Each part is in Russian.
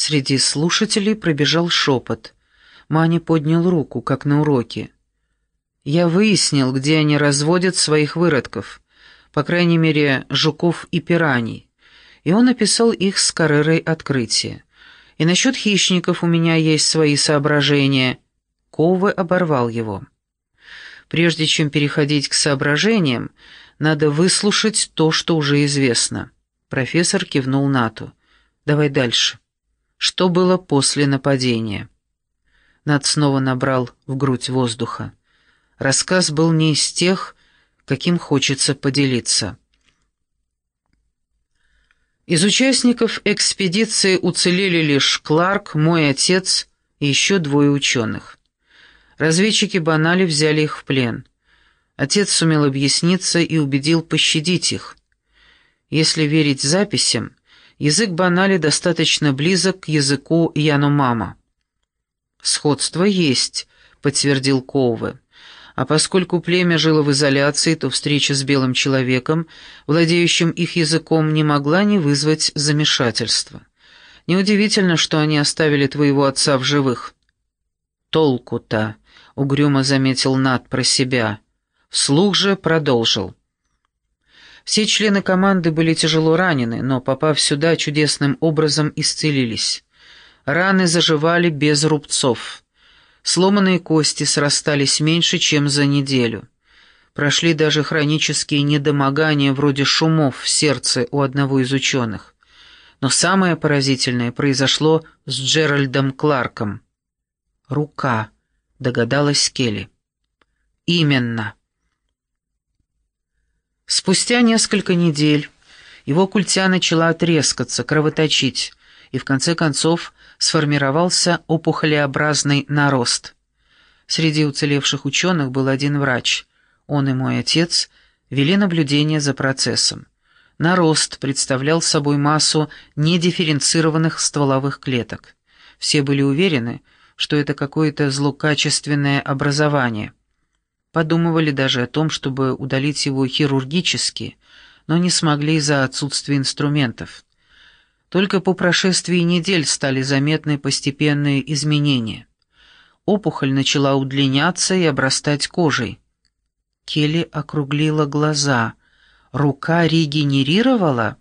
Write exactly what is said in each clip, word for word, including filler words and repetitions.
Среди слушателей пробежал шепот. Маня поднял руку, как на уроке. «Я выяснил, где они разводят своих выродков, по крайней мере, жуков и пираний, и он описал их с Каррерой открытия. И насчет хищников у меня есть свои соображения». Коуве оборвал его. «Прежде чем переходить к соображениям, надо выслушать то, что уже известно». Профессор кивнул Нату. «Давай дальше. Что было после нападения?» Нат снова набрал в грудь воздуха. Рассказ был не из тех, каким хочется поделиться. Из участников экспедиции уцелели лишь Кларк, мой отец и еще двое ученых. Разведчики Банали взяли их в плен. Отец сумел объясниться и убедил пощадить их. Если верить записям, язык Банали достаточно близок к языку Яномама. «Сходство есть», — подтвердил Коуве. А поскольку племя жило в изоляции, то встреча с белым человеком, владеющим их языком, не могла не вызвать замешательства. Неудивительно, что они оставили твоего отца в живых. «Толку-то», — угрюмо заметил Нат про себя. Вслух же продолжил. Все члены команды были тяжело ранены, но, попав сюда, чудесным образом исцелились. Раны заживали без рубцов. Сломанные кости срастались меньше, чем за неделю. Прошли даже хронические недомогания вроде шумов в сердце у одного из ученых. Но самое поразительное произошло с Джеральдом Кларком. «Рука», — догадалась Келли. «Именно». Спустя несколько недель его культя начала трескаться, кровоточить, и в конце концов сформировался опухолеобразный нарост. Среди уцелевших ученых был один врач. Он и мой отец вели наблюдение за процессом. Нарост представлял собой массу недифференцированных стволовых клеток. Все были уверены, что это какое-то злокачественное образование. Подумывали даже о том, чтобы удалить его хирургически, но не смогли из-за отсутствия инструментов. Только по прошествии недель стали заметны постепенные изменения. Опухоль начала удлиняться и обрастать кожей. Келли округлила глаза. Рука регенерировала?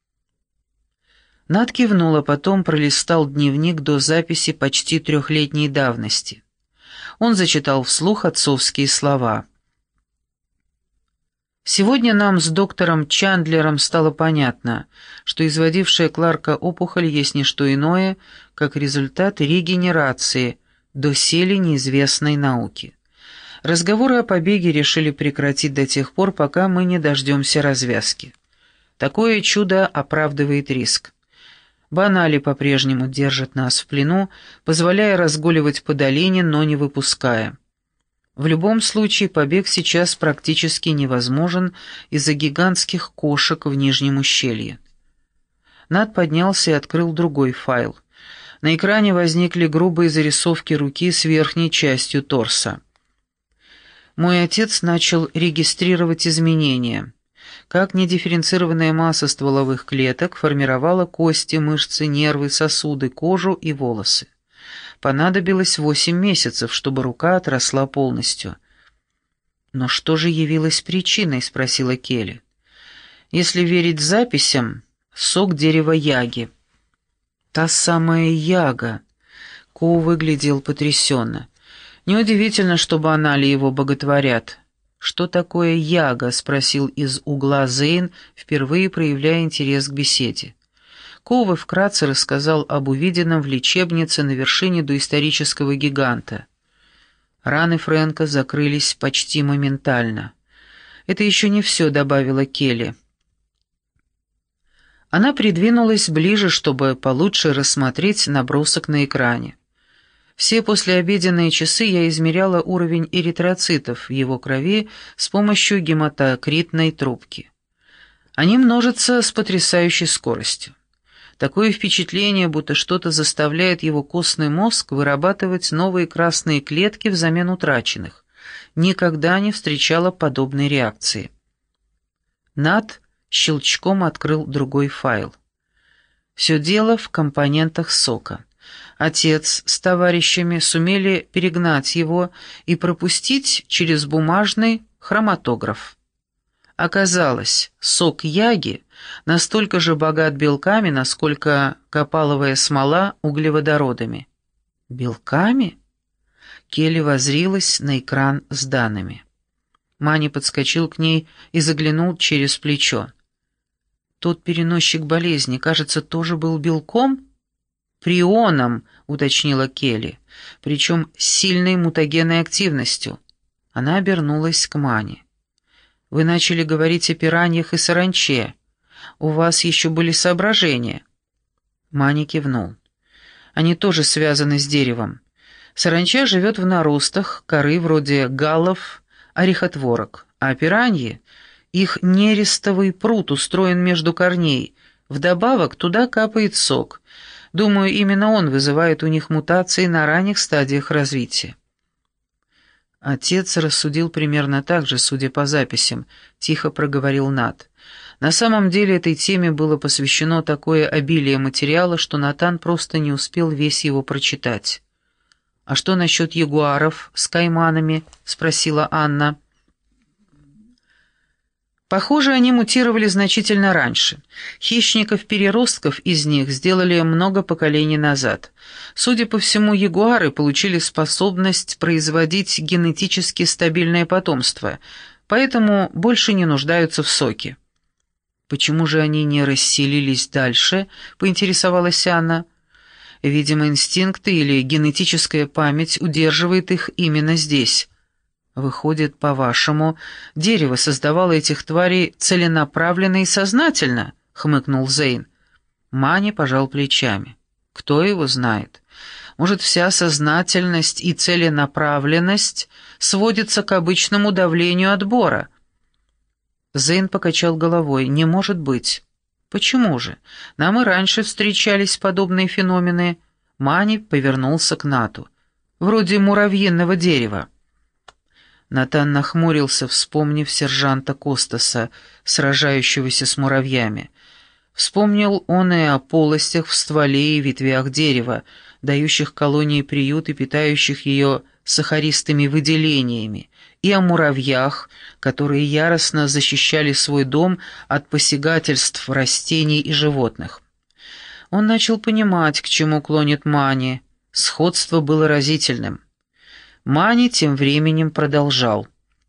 Нат кивнул, а потом пролистал дневник до записи почти трехлетней давности. Он зачитал вслух отцовские слова. Сегодня нам с доктором Чандлером стало понятно, что изводившая Кларка опухоль есть не что иное, как результат регенерации доселе неизвестной науки. Разговоры о побеге решили прекратить до тех пор, пока мы не дождемся развязки. Такое чудо оправдывает риск. Банали по-прежнему держат нас в плену, позволяя разгуливать по долине, но не выпуская. В любом случае, побег сейчас практически невозможен из-за гигантских кошек в нижнем ущелье. Нат поднялся и открыл другой файл. На экране возникли грубые зарисовки руки с верхней частью торса. Мой отец начал регистрировать изменения. Как недифференцированная масса стволовых клеток формировала кости, мышцы, нервы, сосуды, кожу и волосы. Понадобилось восемь месяцев, чтобы рука отросла полностью. «Но что же явилось причиной?» — спросила Келли. «Если верить записям, сок дерева яги». «Та самая яга!» — Коу выглядел потрясенно. «Неудивительно, что Банали его боготворят». «Что такое яга?» — спросил из угла Зейн, впервые проявляя интерес к беседе. Коуве вкратце рассказал об увиденном в лечебнице на вершине доисторического гиганта. Раны Фрэнка закрылись почти моментально. «Это еще не все», — добавила Келли. Она придвинулась ближе, чтобы получше рассмотреть набросок на экране. Все послеобеденные часы я измеряла уровень эритроцитов в его крови с помощью гематокритной трубки. Они множатся с потрясающей скоростью. Такое впечатление, будто что-то заставляет его костный мозг вырабатывать новые красные клетки взамен утраченных. Никогда не встречала подобной реакции. Нат щелчком открыл другой файл. Все дело в компонентах сока. Отец с товарищами сумели перегнать его и пропустить через бумажный хроматограф. Оказалось, сок яги настолько же богат белками, насколько копаловая смола углеводородами. Белками? Келли воззрилась на экран с данными. Мани подскочил к ней и заглянул через плечо. Тот переносчик болезни, кажется, тоже был белком? Прионом, уточнила Келли, причем с сильной мутагенной активностью. Она обернулась к Мани. Вы начали говорить о пираньях и саранче. У вас еще были соображения? Мани кивнул. Они тоже связаны с деревом. Саранча живет в наростах коры вроде галлов, орехотворок, а пираньи, их нерестовый пруд устроен между корней, вдобавок туда капает сок. Думаю, именно он вызывает у них мутации на ранних стадиях развития. Отец рассудил примерно так же, судя по записям, тихо проговорил Нат. На самом деле этой теме было посвящено такое обилие материала, что Натан просто не успел весь его прочитать. «А что насчет ягуаров с кайманами?» — спросила Анна. Похоже, они мутировали значительно раньше. Хищников-переростков из них сделали много поколений назад. Судя по всему, ягуары получили способность производить генетически стабильное потомство, поэтому больше не нуждаются в соке. «Почему же они не расселились дальше?» — поинтересовалась Анна. «Видимо, инстинкты или генетическая память удерживает их именно здесь». «Выходит, по-вашему, дерево создавало этих тварей целенаправленно и сознательно?» — хмыкнул Зейн. Мани пожал плечами. «Кто его знает? Может, вся сознательность и целенаправленность сводится к обычному давлению отбора?» Зейн покачал головой. «Не может быть». «Почему же? Нам и раньше встречались подобные феномены». Мани повернулся к Нату. «Вроде муравьиного дерева». Натан нахмурился, вспомнив сержанта Костаса, сражающегося с муравьями. Вспомнил он и о полостях в стволе и ветвях дерева, дающих колонии приют и питающих ее сахаристыми выделениями, и о муравьях, которые яростно защищали свой дом от посягательств растений и животных. Он начал понимать, к чему клонит Мани. Сходство было разительным. Мани тем временем продолжал.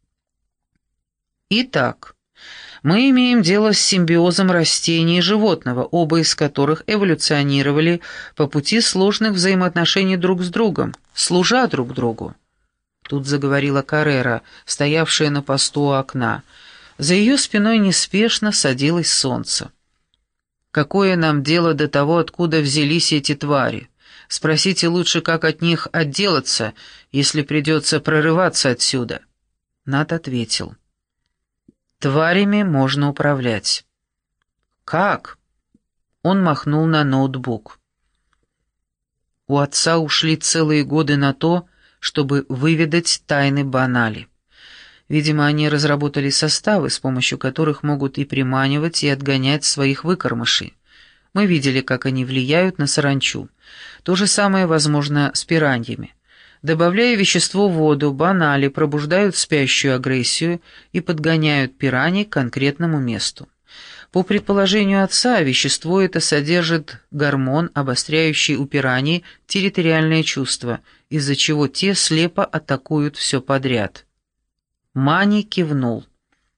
Итак, мы имеем дело с симбиозом растений и животного, оба из которых эволюционировали по пути сложных взаимоотношений друг с другом, служа друг другу. Тут заговорила Каррера, стоявшая на посту у окна. За ее спиной неспешно садилось солнце. «Какое нам дело до того, откуда взялись эти твари? Спросите лучше, как от них отделаться, если придется прорываться отсюда». Нат ответил. «Тварями можно управлять». «Как?» Он махнул на ноутбук. У отца ушли целые годы на то, чтобы выведать тайны Банали. Видимо, они разработали составы, с помощью которых могут и приманивать, и отгонять своих выкормышей. Мы видели, как они влияют на саранчу. То же самое возможно с пираньями. Добавляя вещество в воду, Банали пробуждают спящую агрессию и подгоняют пираний к конкретному месту. По предположению отца, вещество это содержит гормон, обостряющий у пираний территориальное чувство, из-за чего те слепо атакуют все подряд. Мани кивнул.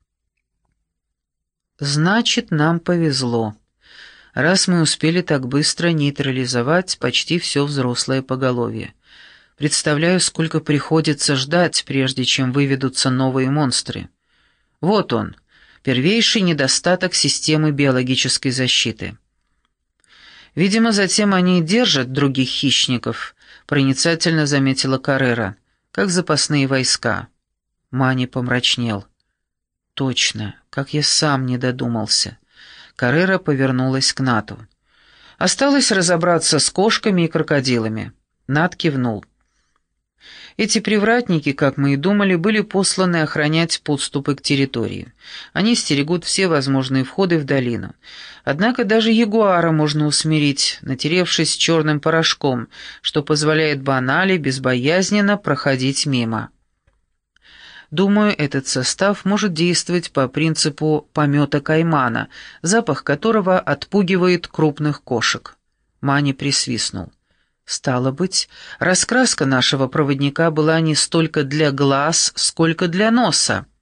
«Значит, нам повезло, раз мы успели так быстро нейтрализовать почти все взрослое поголовье. Представляю, сколько приходится ждать, прежде чем выведутся новые монстры. Вот он, первейший недостаток системы биологической защиты. Видимо, затем они и держат других хищников», — проницательно заметила Каррера, — «как запасные войска». Мани помрачнел. «Точно, как я сам не додумался». Каррера повернулась к Нату. «Осталось разобраться с кошками и крокодилами». Нат кивнул. Эти привратники, как мы и думали, были посланы охранять подступы к территории. Они стерегут все возможные входы в долину. Однако даже ягуара можно усмирить, натеревшись черным порошком, что позволяет банали безбоязненно проходить мимо. Думаю, этот состав может действовать по принципу помета каймана, запах которого отпугивает крупных кошек. Мани присвистнул. Стало быть, раскраска нашего проводника была не столько для глаз, сколько для носа.